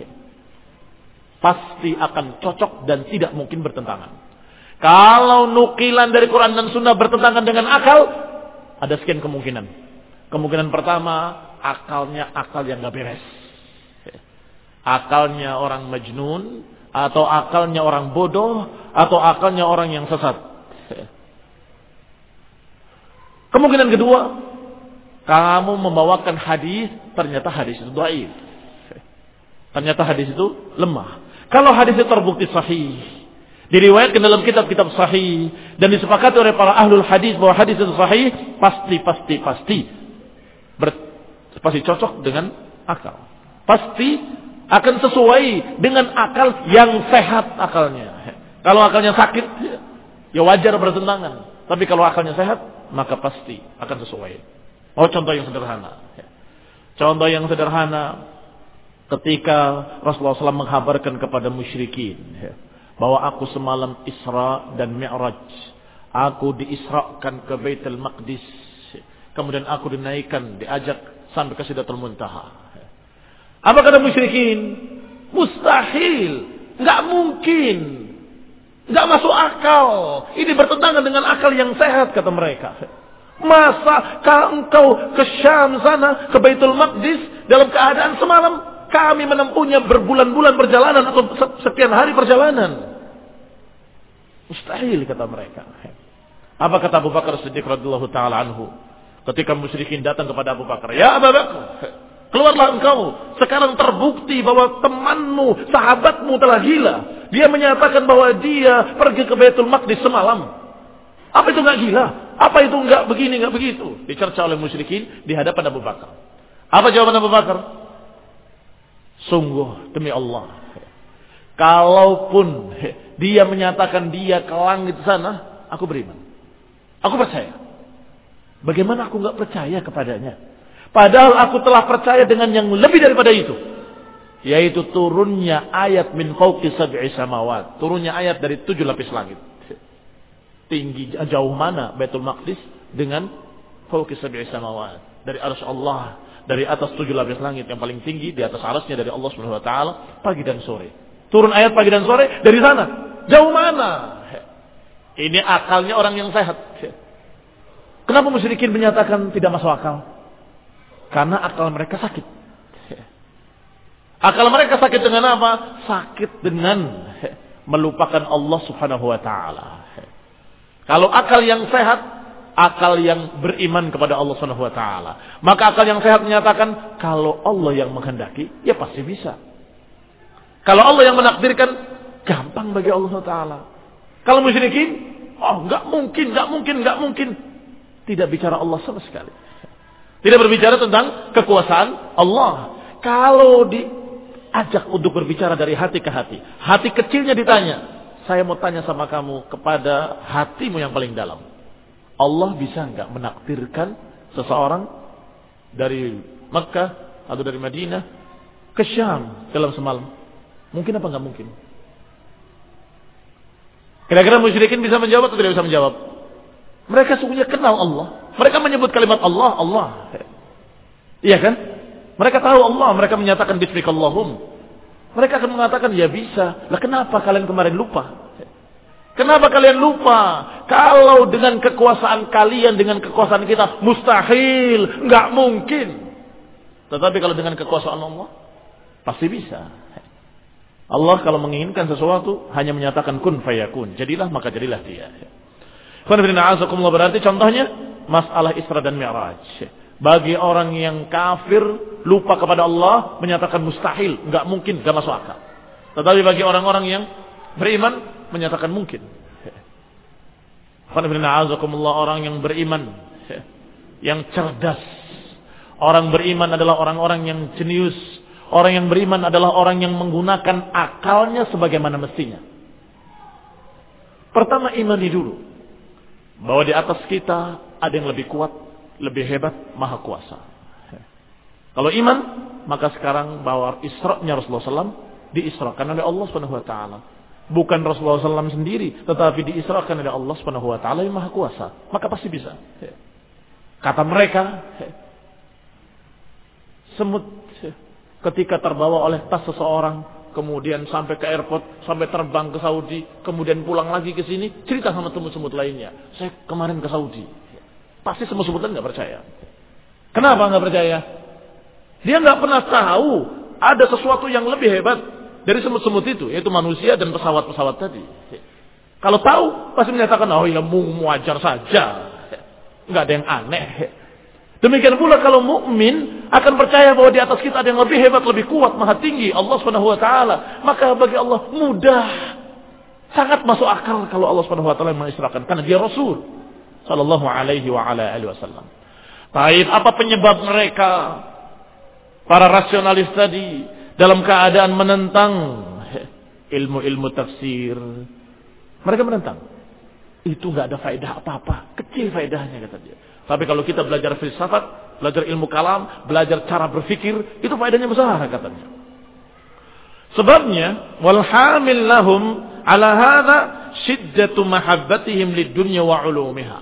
pasti akan cocok dan tidak mungkin bertentangan. Kalau nukilan dari Quran dan Sunnah bertentangan dengan akal, ada sekian kemungkinan. Kemungkinan pertama, akalnya akal yang gak beres, akalnya orang majnun, atau akalnya orang bodoh, atau akalnya orang yang sesat. Kemungkinan kedua, kamu membawakan hadis, ternyata hadis itu dhaif. Ternyata hadis itu lemah. Kalau hadis itu terbukti sahih, diriwayatkan dalam kitab-kitab sahih, dan disepakati oleh para ahlul hadis bahwa hadis itu sahih, pasti, pasti, pasti, ber, pasti cocok dengan akal. Pasti akan sesuai dengan akal yang sehat akalnya. Kalau akalnya sakit, ya wajar bertentangan. Tapi kalau akalnya sehat, maka pasti akan sesuai. Oh, contoh yang sederhana. Contoh yang sederhana, ketika Rasulullah shallallahu alaihi wasallam menghabarkan kepada musyrikin bahwa aku semalam Isra dan Mi'raj. Aku diisrakan ke Baitul Maqdis. Kemudian aku dinaikkan, diajak sampai ke Sidratul Muntaha. Apa kata musyrikin? Mustahil, nggak mungkin, nggak masuk akal. Ini bertentangan dengan akal yang sehat, kata mereka. Masa engkau ke Syam sana, ke Baitul Maqdis dalam keadaan semalam kami menempuhnya berbulan-bulan perjalanan atau sekian hari perjalanan? Mustahil, kata mereka. Apa kata Abu Bakar Siddiq radhiyallahu taala anhu ketika musyrikin datang kepada Abu Bakar? Ya Abu Bakar, keluarlah engkau. Sekarang terbukti bahwa temanmu, sahabatmu telah gila. Dia menyatakan bahwa dia pergi ke Baitul Maqdis semalam. Apa itu enggak gila? Apa itu enggak begini, enggak begitu? Dicerca oleh musyrikin di hadapan Abu Bakar. Apa jawaban Abu Bakar? Sungguh demi Allah, kalaupun dia menyatakan dia ke langit sana, aku beriman. Aku percaya. Bagaimana aku enggak percaya kepadanya? Padahal aku telah percaya dengan yang lebih daripada itu, yaitu turunnya ayat min fawqi sab'i samawat, turunnya ayat dari tujuh lapis langit. Tinggi jauh mana Baitul Maqdis dengan fawqi sab'i samawat, dari arsy Allah, dari atas tujuh lapis langit yang paling tinggi, di atas arsy-Nya dari Allah Subhanahu wa taala, pagi dan sore. Turun ayat pagi dan sore dari sana. Jauh mana? Ini akalnya orang yang sehat. Kenapa musyrikin menyatakan tidak masuk akal? Karena akal mereka sakit. Akal mereka sakit dengan apa? Sakit dengan melupakan Allah Subhanahu wa taala. Kalau akal yang sehat, akal yang beriman kepada Allah Subhanahu wa taala, maka akal yang sehat menyatakan kalau Allah yang menghendaki, ya pasti bisa. Kalau Allah yang menakdirkan, gampang bagi Allah Subhanahu wa taala. Kalau musyrikin, oh enggak mungkin, enggak mungkin, enggak mungkin. Tidak bicara Allah sama sekali. Tidak berbicara tentang kekuasaan Allah. Kalau diajak untuk berbicara dari hati ke hati, hati kecilnya ditanya, saya mau tanya sama kamu kepada hatimu yang paling dalam. Allah bisa enggak menakdirkan seseorang dari Mekah atau dari Madinah ke Syam dalam semalam? Mungkin apa enggak mungkin? Kira-kira musyrikin bisa menjawab atau tidak bisa menjawab? Mereka sungguhnya kenal Allah. Mereka menyebut kalimat Allah, Allah. Iya kan? Mereka tahu Allah, mereka menyatakan bismikallahum. Mereka akan mengatakan, ya bisa. Lah kenapa kalian kemarin lupa? Kenapa kalian lupa? Kalau dengan kekuasaan kalian, dengan kekuasaan kita, mustahil. Nggak mungkin. Tetapi kalau dengan kekuasaan Allah, pasti bisa. Allah kalau menginginkan sesuatu, hanya menyatakan kun fayakun. Jadilah, maka jadilah dia. Berarti contohnya, masalah Isra dan Mi'raj. Bagi orang yang kafir, lupa kepada Allah, menyatakan mustahil, enggak mungkin, enggak masuk akal. Tetapi bagi orang-orang yang beriman, menyatakan mungkin. Orang yang beriman, yang cerdas. Orang beriman adalah orang-orang yang jenius. Orang yang beriman adalah orang yang menggunakan akalnya sebagaimana mestinya. Pertama, imani dulu bahwa di atas kita ada yang lebih kuat, lebih hebat, maha kuasa. Kalau iman, maka sekarang bahwa Isra-nya Rasulullah shallallahu alaihi wasallam diisrakan oleh Allah subhanahu wa taala. Bukan Rasulullah shallallahu alaihi wasallam sendiri, tetapi diisrakan oleh Allah subhanahu wa taala yang maha kuasa. Maka pasti bisa. Kata mereka, semut ketika terbawa oleh tas seseorang, kemudian sampai ke airport, sampai terbang ke Saudi, kemudian pulang lagi ke sini, cerita sama semut-semut lainnya. Saya kemarin ke Saudi. Pasti semut-semut lain nggak percaya. Kenapa nggak percaya? Dia nggak pernah tahu ada sesuatu yang lebih hebat dari semut-semut itu, yaitu manusia dan pesawat-pesawat tadi. Kalau tahu, pasti menyatakan, oh ya muajar saja, nggak ada yang aneh. Demikian pula kalau mukmin akan percaya bahwa di atas kita ada yang lebih hebat, lebih kuat, maha tinggi, Allah Subhanahu wa taala. Maka bagi Allah mudah, sangat masuk akal kalau Allah Subhanahu wa taala mengisrakan, karena dia Rasul sallallahu alaihi wa ala alihi wasallam. Baik, apa penyebab mereka para rasionalis tadi dalam keadaan menentang ilmu-ilmu tafsir? Mereka menentang. Itu enggak ada faedah apa-apa, kecil faedahnya kata dia. Tapi kalau kita belajar filsafat, belajar ilmu kalam, belajar cara berfikir, itu faedahnya besar katanya. Sebabnya, wal hamil lahum ala hadza syiddatu mahabbatihim lid-dunya wa 'ulumiha.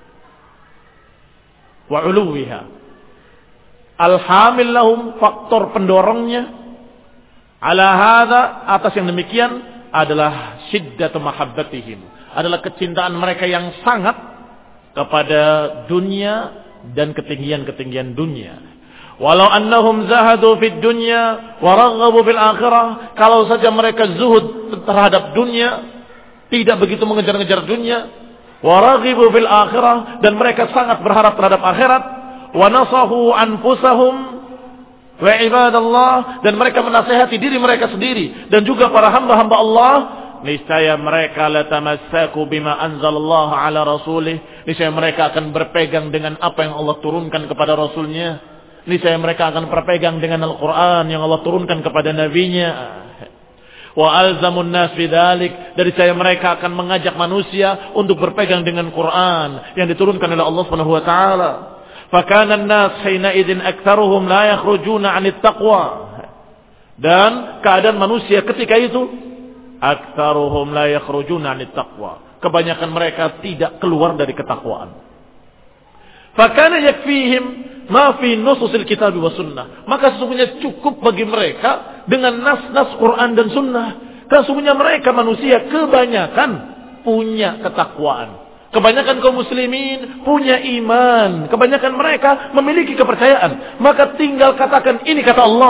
Wa 'uluwiha. Al hamil lahum, faktor pendorongnya ala hadza, atas yang demikian adalah syiddatu mahabbatihim, adalah kecintaan mereka yang sangat kepada dunia dan ketinggian-ketinggian dunia. Walau annahum zahadu fid dunya wa raghabu fil akhirah, kalau saja mereka zuhud terhadap dunia, tidak begitu mengejar-ngejar dunia, wa raghabu fil akhirah, dan mereka sangat berharap terhadap akhirat, wa nasahu anfusahum wa ibadallah, dan mereka menasihati diri mereka sendiri dan juga para hamba-hamba Allah, niscaya mereka latamassaku bima anzalallahu ala rasulih, niscaya mereka akan berpegang dengan apa yang Allah turunkan kepada Rasulnya, niscaya mereka akan berpegang dengan Al-Quran yang Allah turunkan kepada Nabinya. Wa alzamun nas bidzalik, dari saya mereka akan mengajak manusia untuk berpegang dengan Quran yang diturunkan oleh Allah Subhanahu wa taala. Fakana an-nas hina idzin aktsaruhum la yakhrujuna 'anit taqwa, dan keadaan manusia ketika itu aktsaruhum la yakhrujuna 'anit taqwa, kebanyakan mereka tidak keluar dari ketakwaan. Fakana yakfihim ma fi nususil kitab wa sunnah, maka sesungguhnya cukup bagi mereka dengan nas-nas Quran dan sunnah. Karena sesungguhnya mereka manusia kebanyakan punya ketakwaan. Kebanyakan kaum muslimin punya iman. Kebanyakan mereka memiliki kepercayaan. Maka tinggal katakan ini kata Allah.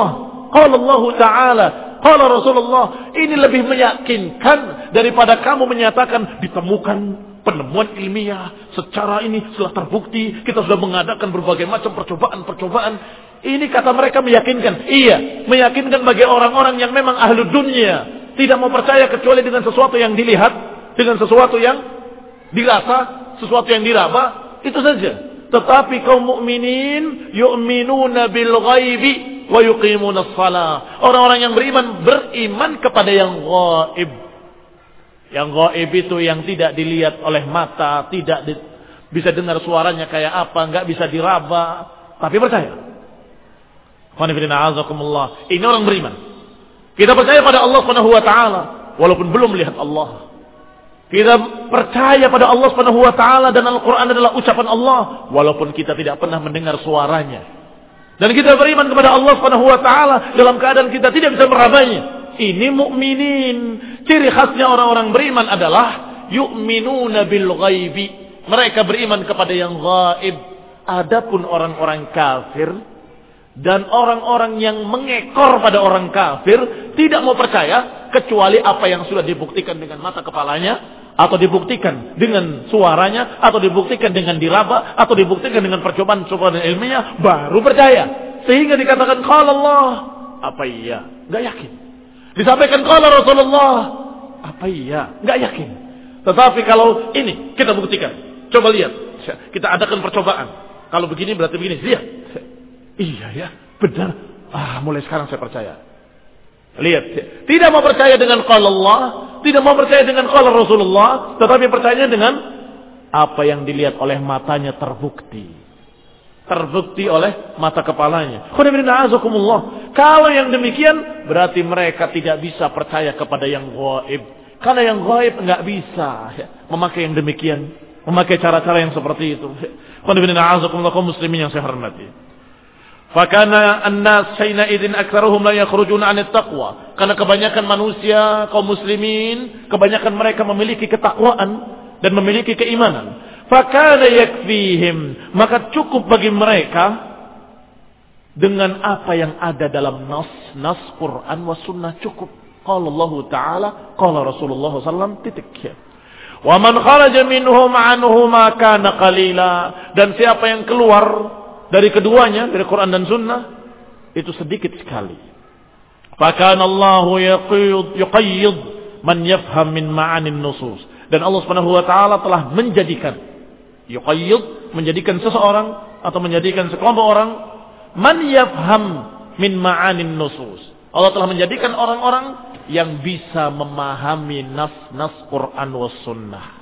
qala Allah Ta'ala, qala Rasulullah. Ini lebih meyakinkan daripada kamu menyatakan ditemukan penemuan ilmiah secara ini setelah terbukti, kita sudah mengadakan berbagai macam percobaan-percobaan. Ini kata mereka meyakinkan. Iya, meyakinkan bagi orang-orang yang memang ahlu dunia, tidak mau percaya kecuali dengan sesuatu yang dilihat, dengan sesuatu yang dirasa, sesuatu yang diraba, itu saja. Tetapi kaum mukminin yu'minuna bil ghaibi wa yuqimuna shalah. Orang-orang yang beriman beriman kepada yang ghaib. Yang gaib itu yang tidak dilihat oleh mata, tidak di, bisa dengar suaranya kayak apa, enggak bisa diraba, tapi percaya. Ini orang beriman. Kita percaya pada Allah Subhanahu wa taala walaupun belum melihat Allah. Kita percaya pada Allah Subhanahu wa taala dan Al-Qur'an adalah ucapan Allah walaupun kita tidak pernah mendengar suaranya. Dan kita beriman kepada Allah Subhanahu wa taala dalam keadaan kita tidak bisa merabanya. Ini mukminin. Ciri khasnya orang-orang beriman adalah yu'minuna bil ghaibi. Mereka beriman kepada yang gaib. Adapun orang-orang kafir dan orang-orang yang mengekor pada orang kafir tidak mau percaya kecuali apa yang sudah dibuktikan dengan mata kepalanya, atau dibuktikan dengan suaranya, atau dibuktikan dengan diraba, atau dibuktikan dengan percobaan-percobaan ilmiah, baru percaya. Sehingga dikatakan qala Allah, apa iya? Enggak yakin. Disampaikan qala Rasulullah, apa iya? Enggak yakin. Tetapi kalau ini kita buktikan, coba lihat, kita adakan percobaan. Kalau begini berarti begini, lihat. Iya ya, benar. Ah, mulai sekarang saya percaya. Lihat, tidak mau percaya dengan qala Allah, tidak mau percaya dengan qala Rasulullah, tetapi percaya dengan apa yang dilihat oleh matanya terbukti. Terbukti oleh mata kepalanya. Kalau yang demikian berarti mereka tidak bisa percaya kepada yang gaib. Karena yang gaib enggak bisa memakai yang demikian, memakai cara-cara yang seperti itu. Kaum muslimin yang saya hormati. Fakana an-nas hina idzin aktsaruhum la yakhrujuna 'anit taqwa. Karena kebanyakan manusia kaum muslimin, kebanyakan mereka memiliki ketakwaan dan memiliki keimanan. Fakana yakfihim, maka cukup bagi mereka dengan apa yang ada dalam nas nas Quran was sunnah, cukup. Qala Allah Ta'ala, qala Rasulullah sallallahu alaihi wasallam, titik. Wa man kharaja minhum anhu ma kana qalila, dan siapa yang keluar dari keduanya, dari Quran dan Sunnah, itu sedikit sekali. Fakana Allahu yuqayyid man yafham min ma'anin nusus. Dan Allah Subhanahu wa taala telah menjadikan, yuqayyid, menjadikan seseorang atau menjadikan sekelompok orang, man yafham min ma'anin nusus. Allah telah menjadikan orang-orang yang bisa memahami nas-nas Quran was Sunnah.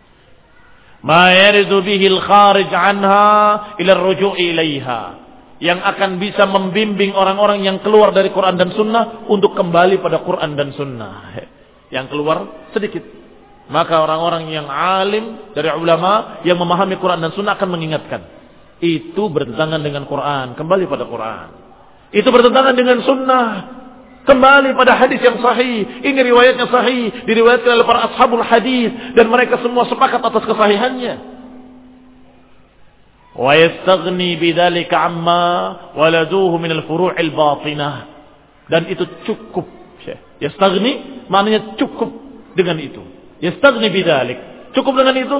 Ma yaridu bihil kharij anha ila ar-ruju' ilaiha, yang akan bisa membimbing orang-orang yang keluar dari Quran dan Sunnah untuk kembali pada Quran dan Sunnah. Yang keluar sedikit, maka orang-orang yang alim dari ulama yang memahami Quran dan Sunnah akan mengingatkan, itu bertentangan dengan Quran, kembali pada Quran. Itu bertentangan dengan Sunnah, kembali pada hadis yang sahih. Ini riwayatnya sahih, diriwayatkan oleh para ashabul hadis, dan mereka semua sepakat atas kesahihannya. Wa yastaghni bidzalika amma waladuhu min al-furu'il batinah, dan itu cukup. Yastaghni maknanya cukup dengan itu. Yastaghni bidzalik, cukup dengan itu.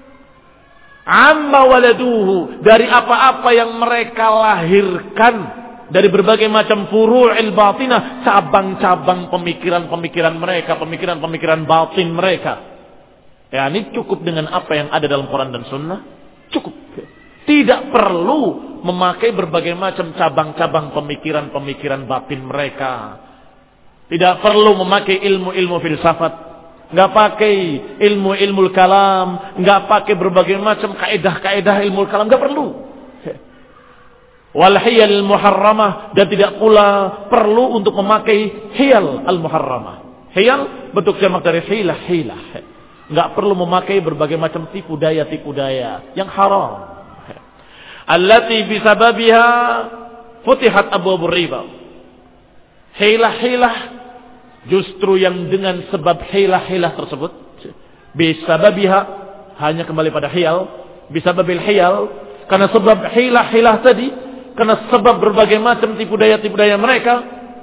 Amma waladuhu, dari apa-apa yang mereka lahirkan dari berbagai macam furu'il batinah, cabang-cabang pemikiran-pemikiran mereka, pemikiran-pemikiran batin mereka. Ya, ini cukup dengan apa yang ada dalam Quran dan Sunnah, cukup. Tidak perlu memakai berbagai macam cabang-cabang pemikiran-pemikiran batin mereka. Tidak perlu memakai ilmu-ilmu filsafat, nggak pakai ilmu-ilmu kalam, nggak pakai berbagai macam kaedah-kaedah ilmu kalam, nggak perlu. Wal hiyal muharramah, dan tidak pula perlu untuk memakai hiyal al muharramah. Hiyal bentuk jamak dari hilah, hilah. Enggak perlu memakai berbagai macam tipu daya tipu daya yang haram. Allati bisababiha futihat abwabur riba. Hilah-hilah justru yang dengan sebab hilah-hilah tersebut, bisababiha hanya kembali pada hiyal, bisababil hiyal, karena sebab hilah-hilah tadi, karena sebab berbagai macam tipu daya-tipu daya mereka,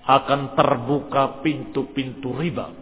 akan terbuka pintu-pintu riba.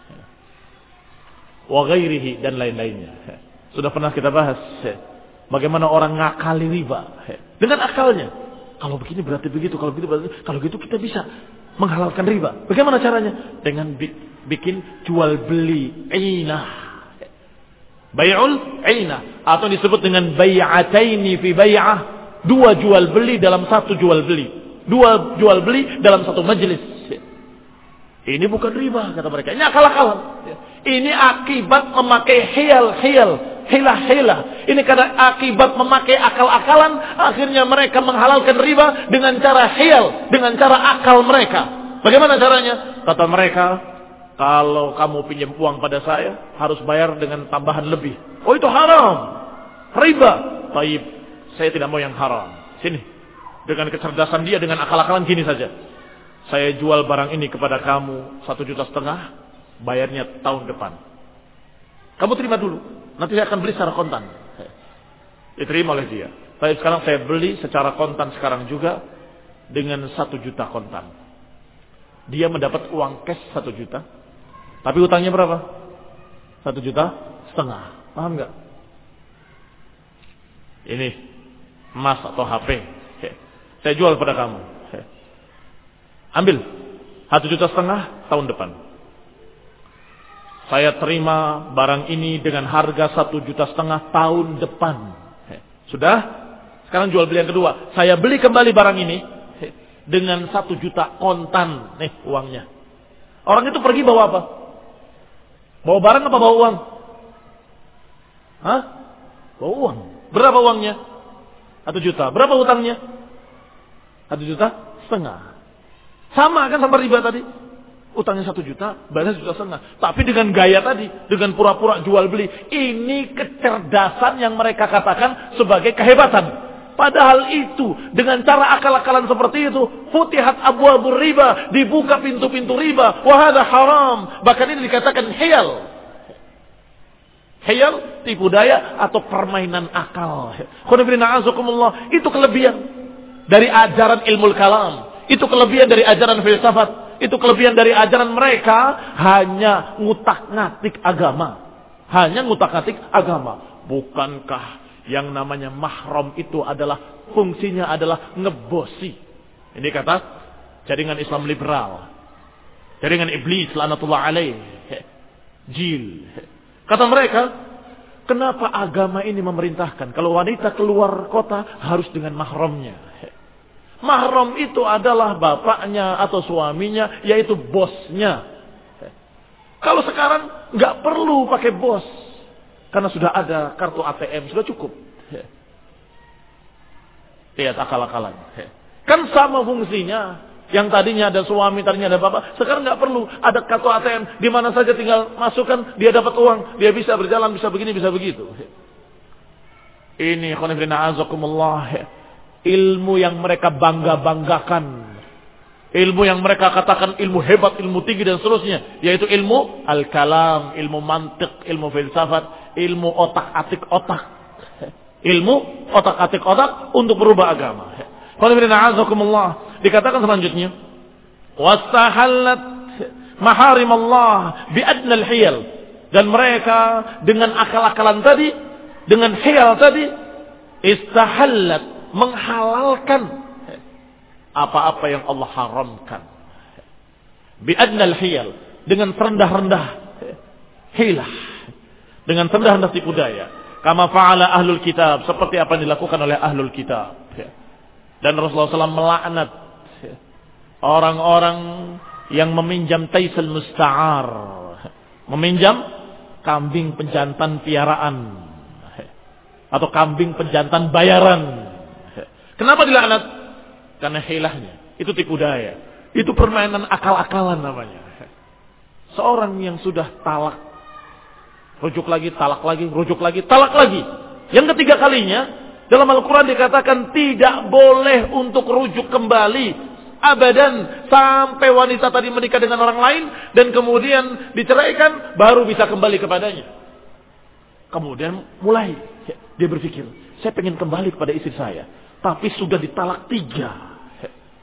Wa ghairihi, dan lain-lainnya. Sudah pernah kita bahas bagaimana orang ngakali riba dengan akalnya. Kalau begini berarti begitu, kalau begitu berarti, kalau gitu kita bisa menghalalkan riba. Bagaimana caranya? Dengan bikin jual beli ainah. Bai'ul ainah, atau disebut dengan bai'ataini fi bai'ah, dua jual beli dalam satu jual beli. Dua jual beli dalam satu majelis. Ini bukan riba kata mereka. Ini akal-akalan. Ini akibat memakai hiyal-hiyal, hilah-hilah. Ini karena akibat memakai akal-akalan, akhirnya mereka menghalalkan riba dengan cara hiyal, dengan cara akal mereka. Bagaimana caranya? Kata mereka, kalau kamu pinjam uang pada saya, harus bayar dengan tambahan lebih. Oh, itu haram. Riba. Taib, saya tidak mau yang haram. Sini. Dengan kecerdasan dia, dengan akal-akalan gini saja. Saya jual barang ini kepada kamu satu juta setengah, bayarnya tahun depan. Kamu terima dulu, nanti saya akan beli secara kontan. Diterima oleh dia. Tapi sekarang saya beli secara kontan sekarang juga dengan satu juta kontan. Dia mendapat uang cash satu juta, tapi utangnya berapa? Satu juta setengah. Paham nggak? Ini emas atau H P. Saya jual pada kamu. Ambil satu juta setengah tahun depan. Saya terima barang ini dengan harga satu juta setengah tahun depan. Sudah? Sekarang jual beli yang kedua. Saya beli kembali barang ini dengan satu juta kontan. Nih uangnya. Orang itu pergi bawa apa? Bawa barang apa bawa uang? Hah? Bawa uang. Berapa uangnya? Satu juta. Berapa utangnya? Satu juta setengah. Sama kan sama riba tadi. Utangnya satu juta, bayarnya satu juta setengah. Tapi dengan gaya tadi, dengan pura-pura jual beli. Ini kecerdasan yang mereka katakan sebagai kehebatan. Padahal itu, dengan cara akal-akalan seperti itu, futihat abwabur riba, dibuka pintu-pintu riba. Wahada haram. Bahkan ini dikatakan hiyal. Hiyal, tipu daya, atau permainan akal. Itu kelebihan dari ajaran ilmu kalam. Itu kelebihan dari ajaran filsafat. Itu kelebihan dari ajaran mereka. Hanya ngutak-ngatik agama. Hanya ngutak-ngatik agama. Bukankah yang namanya mahram itu adalah fungsinya adalah ngebosi. Ini kata jaringan Islam liberal. Jaringan iblis laknatullah alaih. Jil. Kata mereka, kenapa agama ini memerintahkan kalau wanita keluar kota harus dengan mahramnya? Mahram itu adalah bapaknya atau suaminya, yaitu bosnya. Kalau sekarang nggak perlu pakai bos, karena sudah ada kartu A T M, sudah cukup. Lihat akal-akalan. Kan sama fungsinya. Yang tadinya ada suami, tadinya ada bapak, sekarang nggak perlu ada kartu A T M, di mana saja tinggal masukkan, dia dapat uang, dia bisa berjalan, bisa begini, bisa begitu. Ini khonifrina azakumullah. Ilmu yang mereka bangga-banggakan. Ilmu yang mereka katakan ilmu hebat, ilmu tinggi dan seterusnya. Yaitu ilmu al-kalam, ilmu mantik, ilmu filsafat, ilmu otak-atik otak. Ilmu otak-atik otak untuk berubah agama. Dikatakan selanjutnya. Wastahallat maharim Allah bi'adnal hiyal. Dan mereka dengan akal-akalan tadi, dengan hiyal tadi, istahallat, menghalalkan apa-apa yang Allah haramkan. Bi'adnal hiyal, dengan terendah-rendah hilah, dengan terendah-rendah tipu daya. Kama fa'ala ahlul kitab, seperti apa yang dilakukan oleh ahlul kitab. Dan Rasulullah shallallahu alaihi wasallam melaknat orang-orang yang meminjam taisul musta'ar, meminjam kambing penjantan piaraan atau kambing penjantan bayaran. Kenapa dilaknat? Karena hilahnya. Itu tipu daya. Itu permainan akal-akalan namanya. Seorang yang sudah talak, rujuk lagi, talak lagi, rujuk lagi, talak lagi. Yang ketiga kalinya, dalam Al-Quran dikatakan tidak boleh untuk rujuk kembali. Abadan. Sampai wanita tadi menikah dengan orang lain, dan kemudian diceraikan, baru bisa kembali kepadanya. Kemudian mulai dia berpikir, saya pengen kembali kepada istri saya. Tapi sudah ditalak tiga.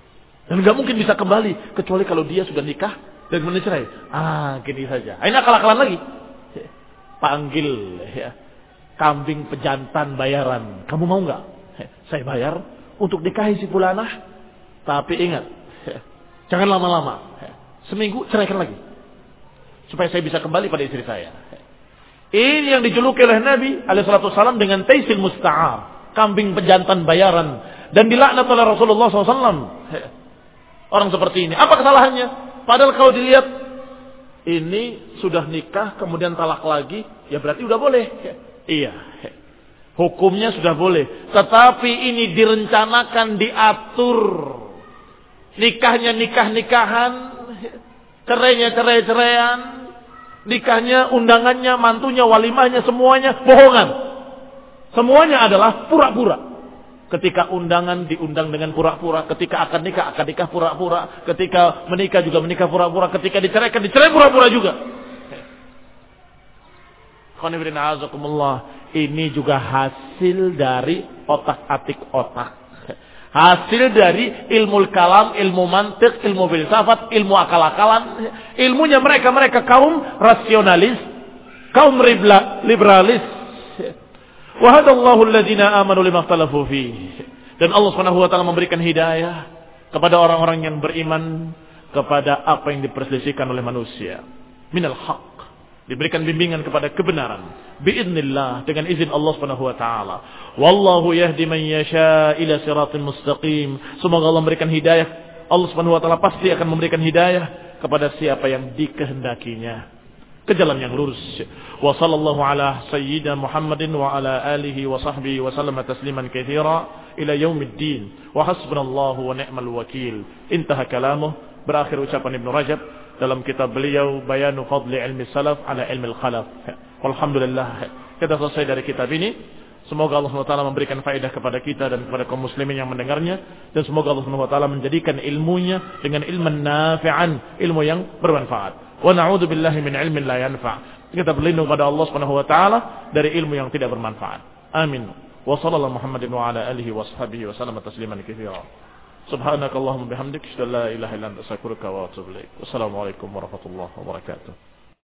Dan nggak mungkin bisa kembali kecuali kalau dia sudah nikah dan mencerai. Ah, gini saja. Ini akal-akalan lagi. Panggil ya, kambing pejantan bayaran. Kamu mau nggak? Saya bayar untuk nikahi si fulanah. Tapi ingat, jangan lama-lama. Seminggu ceraikan lagi. Supaya saya bisa kembali pada istri saya. Ini yang dijuluki oleh Nabi alaihi salatu wasallam dengan taisil musta'ar. Kambing pejantan bayaran. Dan dilaknat oleh Rasulullah shallallahu alaihi wasallam. Orang seperti ini. Apa kesalahannya? Padahal kalau dilihat, ini sudah nikah, kemudian talak lagi, ya berarti udah boleh. Iya. Hukumnya sudah boleh. Tetapi ini direncanakan, diatur. Nikahnya nikah-nikahan. Cerainya cerai-ceraian. Nikahnya, undangannya, mantunya, walimahnya, semuanya bohongan. Semuanya adalah pura-pura. Ketika undangan diundang dengan pura-pura, ketika akan nikah akan nikah pura-pura, ketika menikah juga menikah pura-pura, ketika diceraikan dicerai pura-pura juga. Ini juga hasil dari otak-atik otak. Hasil dari ilmu kalam, ilmu mantik, ilmu filsafat, ilmu akal-akalan. Ilmunya mereka-mereka kaum rasionalis, kaum liberalis. Wahadallahu alladhina amanu limakhtalafu fihi. Dan Allah Subhanahu wa taala memberikan hidayah kepada orang-orang yang beriman kepada apa yang diperselisihkan oleh manusia. Minal haq. Diberikan bimbingan kepada kebenaran. Biidznillah, dengan izin Allah Subhanahu wa taala. Wallahu yahdi man yasha ila siratin mustaqim. Semoga Allah memberikan hidayah. Allah Subhanahu wa taala pasti akan memberikan hidayah kepada siapa yang dikehendakinya ke jalan yang lurus. Wa sallallahu ala sayyidina Muhammadin wa ala alihi wa sahbihi wa sallama tasliman katsira ila yaumiddin. Wa hasbunallahu wa ni'mal wakil. Intaha kalamuh. Berakhir ucapan Ibnu Rajab dalam kitab beliau Bayanu Fadli Ilmi Salaf ala Ilmi Al-Khalaf. Walhamdulillah, kita selesai dari kitab ini. Semoga Allah subhanahu wa taala memberikan faedah kepada kita dan kepada kaum muslimin yang mendengarnya, dan semoga Allah subhanahu wa taala menjadikan ilmunya dengan ilmu nafi'an, ilmu yang bermanfaat. Wa na'udzu billahi min ilmin la yanfa'. Kita berlindung pada Allah Subhanahu wa taala dari ilmu yang tidak bermanfaat. Amin. Wa sallallahu Muhammadin wa ala alihi wa sahbihi wa sallama tasliman katsira. Subhanakallahumma bihamdika asyhadu an la ilaha illa anta astaghfiruka wa atubu ilaik. Wassalamu alaikum warahmatullahi wabarakatuh.